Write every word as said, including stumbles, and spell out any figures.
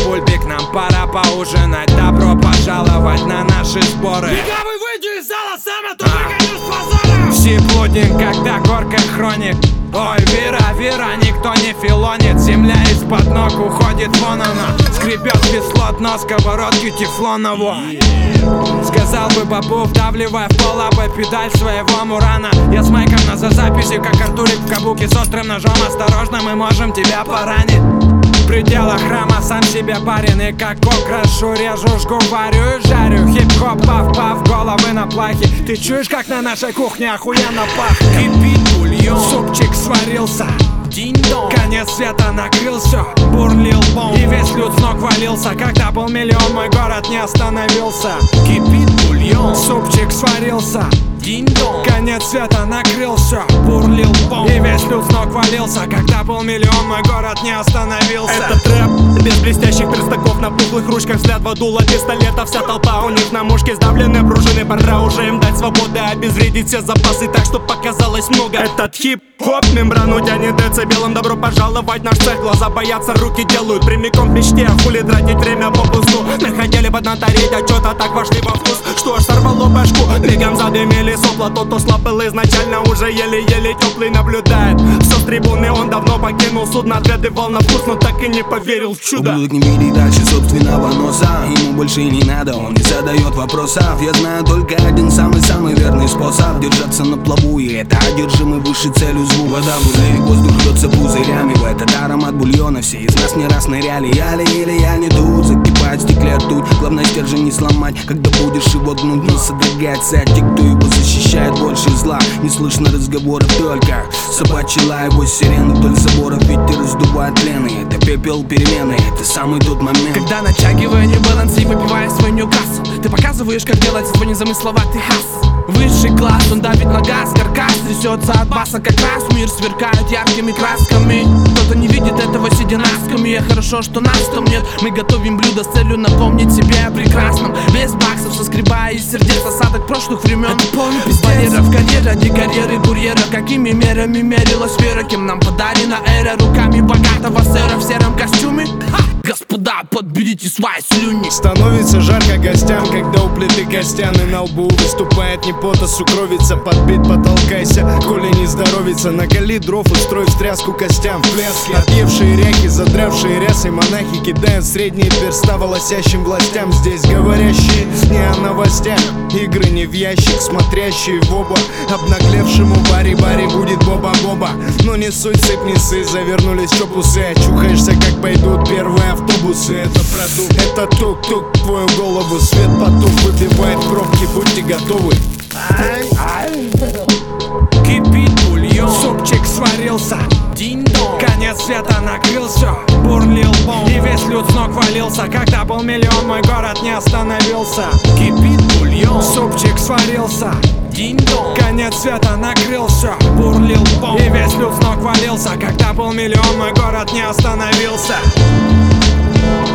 бульбик, нам пора поужинать. Добро пожаловать на наши сборы. Легавый, выйди из зала, сам а то выгоню с позора. Все плотник, когда горка хроник. Ой, Вера, Вера, никто не филонит. Земля из-под ног уходит, вон она. Скребет кислот, но сковородки тефлонову. Сказал бы бабу, вдавливая в пол лапой педаль своего Мурана. Я с майком на записи, как Артурик в кабуке с острым ножом. Осторожно, мы можем тебя поранить. В пределах храма сам себе барин. И как крашу, режу, жгу, варю и жарю. Хип-хоп, пав-пав, головы на плахе. Ты чуешь, как на нашей кухне охуенно пахнет? Кипит бульон, супчик сварился. Динь-дон, конец света накрыл все. Бурлил бомб, и весь люд с ног валился. Когда был миллион, мой город не остановился. Кипит бульон, супчик сварился. Динь-дон, конец света накрыл все. Бурлил бомб, и весь люд с ног валился. Когда был миллион, мой город не остановился. Это трэп без блестящих перстаков, на пухлых ручках взгляд в дуло пистолета. Вся толпа у них на мушке, сдавлены пружины. Пора уже им дать свободы, обезвредить все запасы так, чтоб показалось много. Этот хип-хоп мембрану тянет децибелом. Добро пожаловать в наш цех, глаза боятся, руки делают прямиком в мечте. Хули тратить время попусту. Мы хотели поднатореть, а чё-то так вошли во вкус, что аж сорвало башку. Мигом задымили сопла, тот, кто слаб был изначально, уже еле-еле теплый наблюдает. Все с трибуны, он давно покинул судно, отгадывал на вкус, но так и не поверил в чудо. Ублюдок не видит дальше собственного носа. Ему больше не надо, он не задает вопросов. Я знаю только один самый-самый верный способ держаться на плаву, и это одержимый выше целью звук. Вода в узле, воздух льется пузырями. В этот аромат бульона все из нас не раз ныряли. Я ли или я не тут, закипает в стекле ртуть. Главное стержень не сломать, когда будешь его гнуть. Не содрогается от тех, кто его защищает больше зла. Не слышно разговоров, только собачий лай, его сирены вдоль заборов. Ветер раздувает плены, это пепел перемены. Это самый тот момент, когда, натягивая небаланс и выпивая свой ньюкасл, ты показываешь, как делать свой незамысловатый хас. Высший класс, он давит на газ, каркас трясется от баса, как раз мир сверкает яркими красками. Кто-то не видит этого, сидя на скамье. Хорошо, что нас там нет. Мы готовим блюдо с целью напомнить себе о прекрасном. Без баксов, соскребая из сердец осадок прошлых времен. Валера в карьере, ради карьеры курьера. Какими мерами мерилась вера, кем нам подарена эра. Руками богатого сэра в сером костюме. Ха! Господа, подберите свои слюни. Становится жарко гостям, когда у плиты костян и на лбу выступает не пот, а сукровица. Подбит, потолкайся, коли не здоровится. Накали дров, устрой встряску костям в пляске. Отъевшие ряхи, задрявшие рясы монахи кидают средние перста волосящим властям. Здесь говорящие не о новостях, игры не в ящик, смотрящие в оба. Обнаглевшему бари-бари будет боба-боба. Но не суть, сыпь не сы, завернулись чопусы. Очухаешься, как пойдут первые автобусы. Это продукт, это тук-тук, твою голову. Свет потух, выбивает пробки, будьте готовы. Кипит бульон, супчик сварился. Динь-дон, конец света накрыл все. Бурлил бомб, и весь люд с ног валился. Когда был миллион, мой город не остановился. Кипит бульон, супчик сварился. Динь-дон, конец света накрыл все. Бурлил бомб, и весь люд с ног валился. Когда был миллион, мой город не остановился.